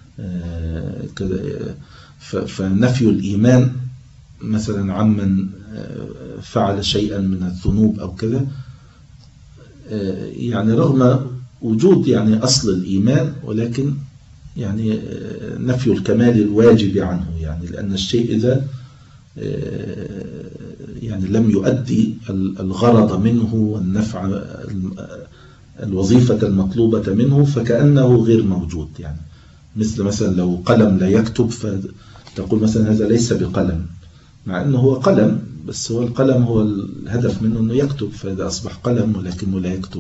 فنفي الإيمان مثلا عمن فعل شيئا من الذنوب أو كذا، يعني رغم وجود يعني أصل الإيمان ولكن يعني نفي الكمال الواجب عنه، يعني لأن الشيء إذا يعني لم يؤدي الغرض منه والنفع الوظيفة المطلوبة منه فكأنه غير موجود. يعني مثل مثلا لو قلم لا يكتب فتقول مثلا هذا ليس بقلم، مع أنه هو قلم بس هو القلم هو الهدف منه أنه يكتب، فإذا أصبح قلم ولكنه لا يكتب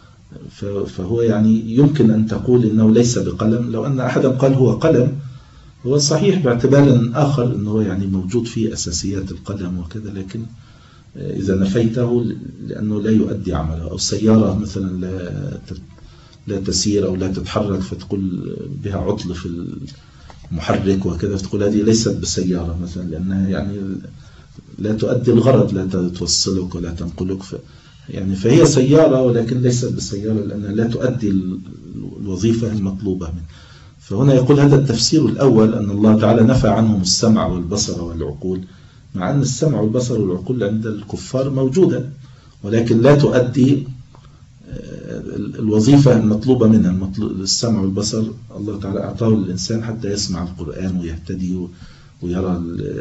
فهو يعني يمكن أن تقول إنه ليس بقلم لو أن أحدا قال هو قلم، هو صحيح باعتبار آخر أنه يعني موجود فيه أساسيات القلم وكذا، لكن إذا نفيته لأنه لا يؤدي عمله، أو سيارة مثلا لا لا تسير أو لا تتحرك فتقول بها عطل في المحرك وكذا، فتقول هذه ليست بسيارة مثلا، لأنها يعني لا تؤدي الغرض، لا توصلك ولا تنقلك، ف يعني فهي سيارة ولكن ليست بسيارة لأنها لا تؤدي الوظيفة المطلوبة منه. فهنا يقول هذا التفسير الأول أن الله تعالى نفى عنهم السمع والبصر والعقول، مع أن السمع والبصر والعقول عند الكفار موجودة ولكن لا تؤدي الوظيفة المطلوبة منها. السمع والبصر الله تعالى أعطاه للإنسان حتى يسمع القرآن ويهتدي ويرى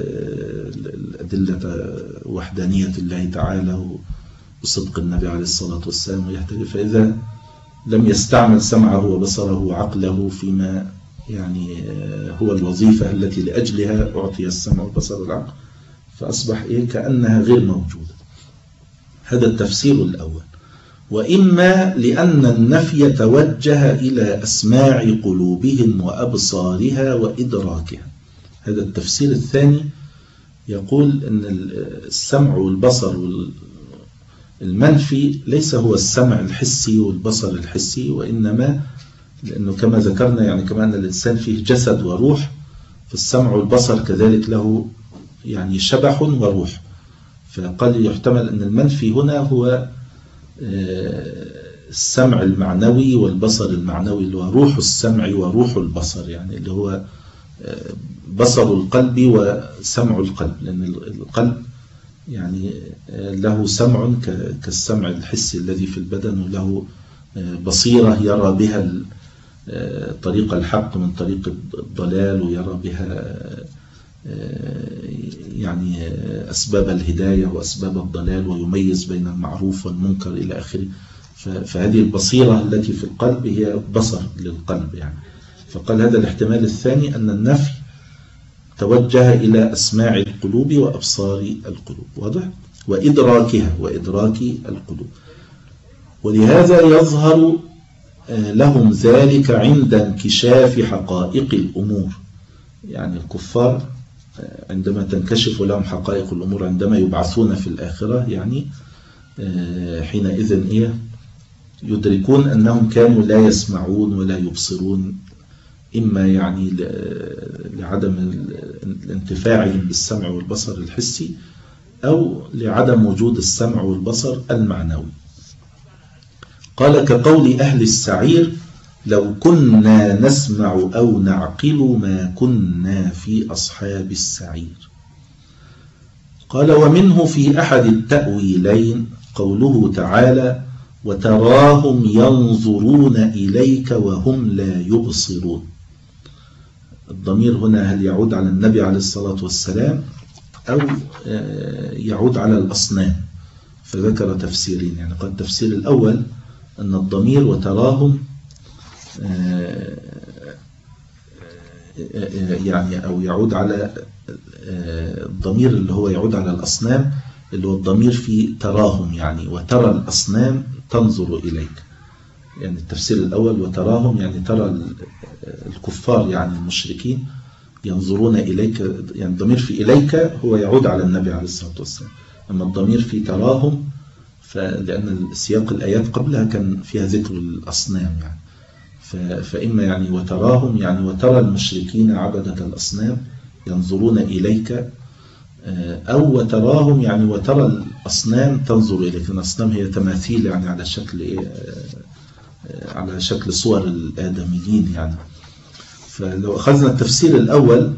الأدلة وحدانية الله تعالى وصدق النبي عليه الصلاة والسلام ويهتدي. فإذا لم يستعمل سمعه وبصره وعقله فيما يعني هو الوظيفة التي لأجلها أعطي السمع والبصر والعقل، فأصبح إيه كأنها غير موجودة. هذا التفسير الأول. وإما لأن النفي توجه إلى أسماع قلوبهم وأبصارها وإدراكها. هذا التفسير الثاني يقول أن السمع والبصر المنفي ليس هو السمع الحسي والبصر الحسي، وإنما لأنه كما ذكرنا يعني كما أن الإنسان فيه جسد وروح، فالسمع والبصر كذلك له يعني شبح وروح. فقال يحتمل أن المنفي هنا هو السمع المعنوي والبصر المعنوي، اللي هو روح السمع وروح البصر، يعني اللي هو بصر القلب وسمع القلب، لأن القلب يعني له سمع كالسمع الحسي الذي في البدن، وله بصيرة يرى بها طريق الحق من طريق الضلال، ويرى بها يعني أسباب الهداية وأسباب الضلال، ويميز بين المعروف والمنكر إلى آخره. فهذه البصيرة التي في القلب هي بصر للقلب يعني. فقال هذا الاحتمال الثاني أن النفي توجه إلى أسماع القلوب وأبصار القلوب، واضح؟ وإدراكها وإدراك القلوب. ولهذا يظهر لهم ذلك عند انكشاف حقائق الأمور، يعني الكفار عندما تنكشف لهم حقائق الأمور عندما يبعثون في الآخرة، يعني حينئذ إيه يدركون أنهم كانوا لا يسمعون ولا يبصرون، إما يعني لعدم الانتفاعهم بالسمع والبصر الحسي، أو لعدم وجود السمع والبصر المعنوي. قال كقول أهل السعير لو كنا نسمع أو نعقل ما كنا في أصحاب السعير. قال ومنه في أحد التأويلين قوله تعالى وتراهم ينظرون إليك وهم لا يبصرون. الضمير هنا هل يعود على النبي عليه الصلاة والسلام أو يعود على الأصنام؟ فذكر تفسيرين، يعني قال التفسير الأول أن الضمير وتراهم يعني أو يعود على الضمير اللي هو يعود على الأصنام، اللي هو الضمير في تراهم، يعني وترى الأصنام تنظر إليك. يعني التفسير الأول وتراهم يعني ترى الكفار يعني المشركين ينظرون إليك، يعني الضمير في إليك هو يعود على النبي عليه الصلاة والسلام. أما الضمير في تراهم فلأن سياق الآيات قبلها كان فيها ذكر الأصنام، يعني فإما يعني وتراهم يعني وترى المشركين عبدة الأصنام ينظرون إليك، أو وتراهم يعني وترى الأصنام تنظر إليك. الأصنام هي تماثيل يعني على شكل إيه؟ على شكل صور الآدميين يعني. فلو أخذنا التفسير الأول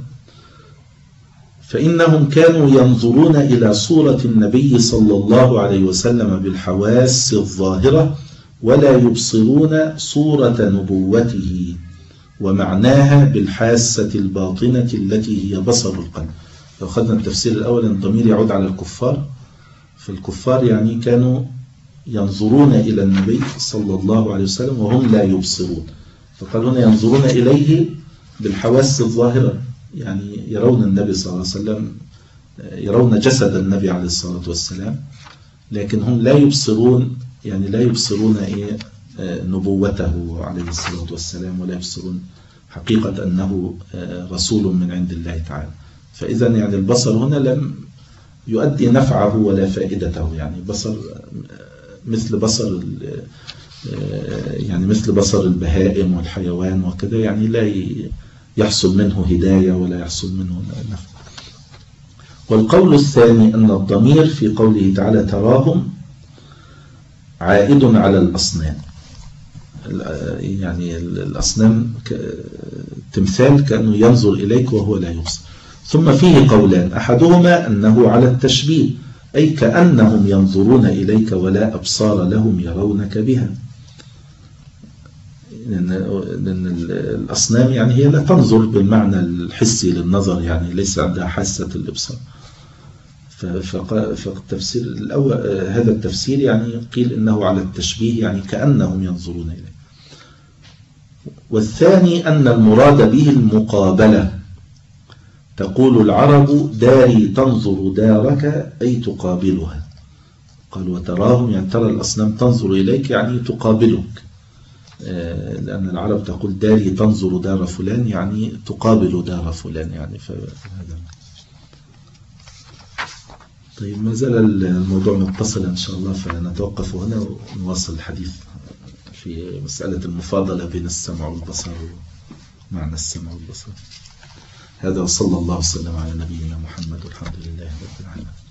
فإنهم كانوا ينظرون إلى صورة النبي صلى الله عليه وسلم بالحواس الظاهرة ولا يبصرون صورة نبوته ومعناها بالحاسة الباطنة التي هي بصر القلب. لو أخذنا التفسير الأول أن الضمير يعود على الكفار، فالكفار يعني كانوا ينظرون إلى النبي صلى الله عليه وسلم وهم لا يبصرون، فقال هنا ينظرون إليه بالحواس الظاهرة، يعني يرون النبي صلى الله عليه وسلم، يرون جسد النبي عليه الصلاة والسلام، لكن هم لا يبصرون، يعني لا يبصرون إيه نبوته عليه الصلاة والسلام، ولا يبصرون حقيقة أنه رسول من عند الله تعالى. فإذا يعني البصر هنا لم يؤدي نفعه ولا فائدته، يعني بصر مثل بصر يعني مثل بصر البهائم والحيوان وكذا، يعني لا يحصل منه هداية ولا يحصل منه نفع. والقول الثاني أن الضمير في قوله تعالى تراهم عائد على الأصنام، يعني الأصنام تمثال كأنه ينظر إليك وهو لا يبصر. ثم فيه قولان، أحدهما أنه على التشبيه، أي كأنهم ينظرون إليك ولا أبصار لهم يرونك بها، لأن الأصنام يعني هي لا تنظر بالمعنى الحسي للنظر، يعني ليس عندها حاسة الإبصار. فالتفسير الأول هذا التفسير يعني قيل إنه على التشبيه، يعني كأنهم ينظرون إليه. والثاني أن المراد به المقابلة، تقول العرب داري تنظر دارك أي تقابلها، قال وتراهم يعني ترى الأصنام تنظر إليك يعني تقابلك، لأن العرب تقول داري تنظر دار فلان يعني تقابل دار فلان، يعني فهذا. طيب ما زال الموضوع متصلا إن شاء الله، فنتوقف هنا ونواصل الحديث في مسألة المفاضلة بين السمع والبصر ومعنى السمع والبصر. هذا وصلى الله وسلم على نبينا محمد والحمد لله رب العالمين.